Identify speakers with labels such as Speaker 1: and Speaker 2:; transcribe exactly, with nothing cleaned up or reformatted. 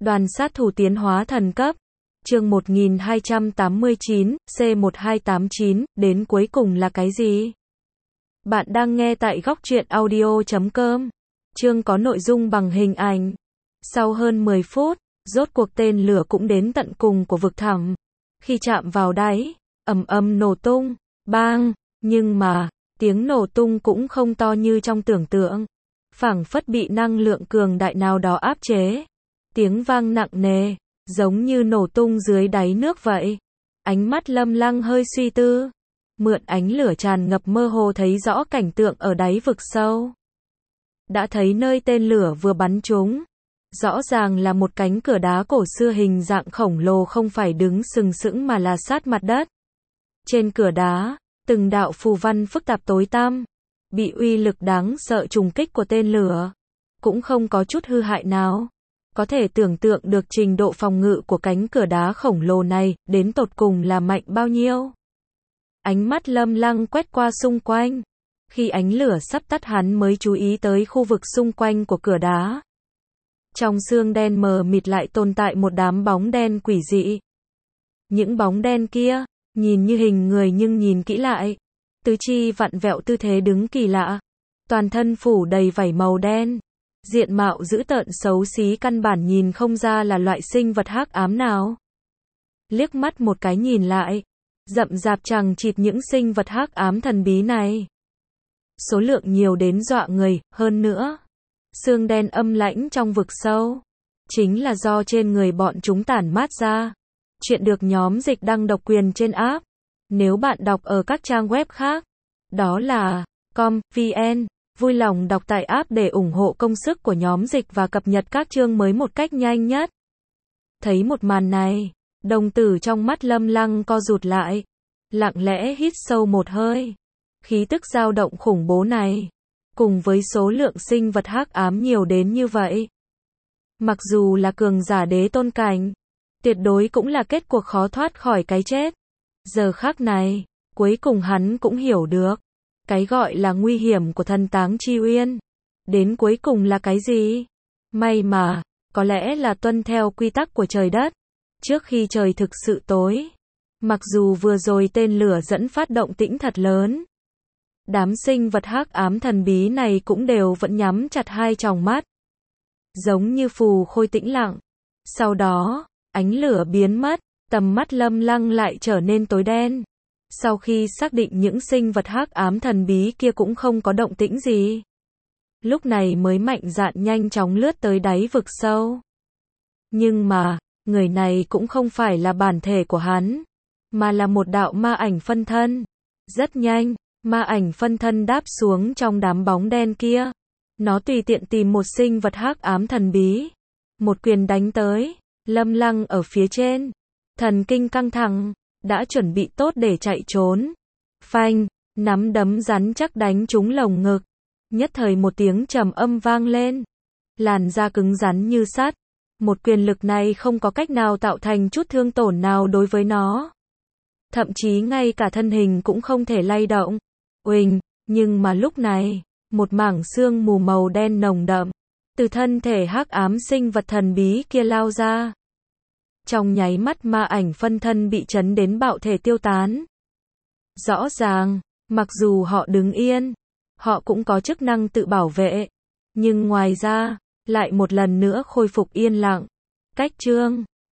Speaker 1: Đoàn sát thủ tiến hóa thần cấp. Chương một nghìn hai trăm tám mươi chín, C một hai tám chín, đến cuối cùng là cái gì? Bạn đang nghe tại góc truyện audio chấm com. Chương có nội dung bằng hình ảnh. Sau hơn mười phút, rốt cuộc tên lửa cũng đến tận cùng của vực thẳm. Khi chạm vào đáy, ầm ầm nổ tung, bang, nhưng mà, tiếng nổ tung cũng không to như trong tưởng tượng. Phảng phất bị năng lượng cường đại nào đó áp chế. Tiếng vang nặng nề, giống như nổ tung dưới đáy nước vậy. Ánh mắt Lâm Lăng hơi suy tư. Mượn ánh lửa tràn ngập mơ hồ thấy rõ cảnh tượng ở đáy vực sâu. Đã thấy nơi tên lửa vừa bắn trúng. Rõ ràng là một cánh cửa đá cổ xưa hình dạng khổng lồ không phải đứng sừng sững mà là sát mặt đất. Trên cửa đá, từng đạo phù văn phức tạp tối tăm. Bị uy lực đáng sợ trùng kích của tên lửa. Cũng không có chút hư hại nào. Có thể tưởng tượng được trình độ phòng ngự của cánh cửa đá khổng lồ này, đến tột cùng là mạnh bao nhiêu. Ánh mắt Lâm Lăng quét qua xung quanh. Khi ánh lửa sắp tắt hắn mới chú ý tới khu vực xung quanh của cửa đá. Trong xương đen mờ mịt lại tồn tại một đám bóng đen quỷ dị. Những bóng đen kia, nhìn như hình người nhưng nhìn kỹ lại. Tứ chi vặn vẹo tư thế đứng kỳ lạ. Toàn thân phủ đầy vảy màu đen. Diện mạo dữ tợn xấu xí căn bản nhìn không ra là loại sinh vật hắc ám nào. Liếc mắt một cái nhìn lại, rậm rạp chằng chịt những sinh vật hắc ám thần bí này. Số lượng nhiều đến dọa người, hơn nữa. Xương đen âm lãnh trong vực sâu. Chính là do trên người bọn chúng tản mát ra. Chuyện được nhóm dịch đăng độc quyền trên app. Nếu bạn đọc ở các trang web khác, đó là com, vn. Vui lòng đọc tại app để ủng hộ công sức của nhóm dịch và cập nhật các chương mới một cách nhanh nhất. Thấy một màn này, đồng tử trong mắt Lâm Lăng co rụt lại. Lặng lẽ hít sâu một hơi. Khí tức dao động khủng bố này, cùng với số lượng sinh vật hắc ám nhiều đến như vậy. Mặc dù là cường giả đế tôn cảnh, tuyệt đối cũng là kết cuộc khó thoát khỏi cái chết. Giờ khắc này, cuối cùng hắn cũng hiểu được. Cái gọi là nguy hiểm của thần táng chi uyên. Đến cuối cùng là cái gì? May mà, có lẽ là tuân theo quy tắc của trời đất. Trước khi trời thực sự tối. Mặc dù vừa rồi tên lửa dẫn phát động tĩnh thật lớn. Đám sinh vật hắc ám thần bí này cũng đều vẫn nhắm chặt hai tròng mắt. Giống như phù khôi tĩnh lặng. Sau đó, ánh lửa biến mất, tầm mắt Lâm Lăng lại trở nên tối đen. Sau khi xác định những sinh vật hắc ám thần bí kia cũng không có động tĩnh gì. Lúc này mới mạnh dạn nhanh chóng lướt tới đáy vực sâu. Nhưng mà, người này cũng không phải là bản thể của hắn, mà là một đạo ma ảnh phân thân. Rất nhanh, ma ảnh phân thân đáp xuống trong đám bóng đen kia. Nó tùy tiện tìm một sinh vật hắc ám thần bí. Một quyền đánh tới, Lâm Lăng ở phía trên. Thần kinh căng thẳng. Đã chuẩn bị tốt để chạy trốn. Phanh, nắm đấm rắn chắc đánh trúng lồng ngực. Nhất thời một tiếng trầm âm vang lên. Làn da cứng rắn như sắt. Một quyền lực này không có cách nào tạo thành chút thương tổn nào đối với nó. Thậm chí ngay cả thân hình cũng không thể lay động. Uỳnh, nhưng mà lúc này, một mảng sương mù màu đen nồng đậm, từ thân thể hắc ám sinh vật thần bí kia lao ra. Trong nháy mắt ma ảnh phân thân bị chấn đến bạo thể tiêu tán. Rõ ràng, mặc dù họ đứng yên, họ cũng có chức năng tự bảo vệ. Nhưng ngoài ra, lại một lần nữa khôi phục yên lặng. Cách chương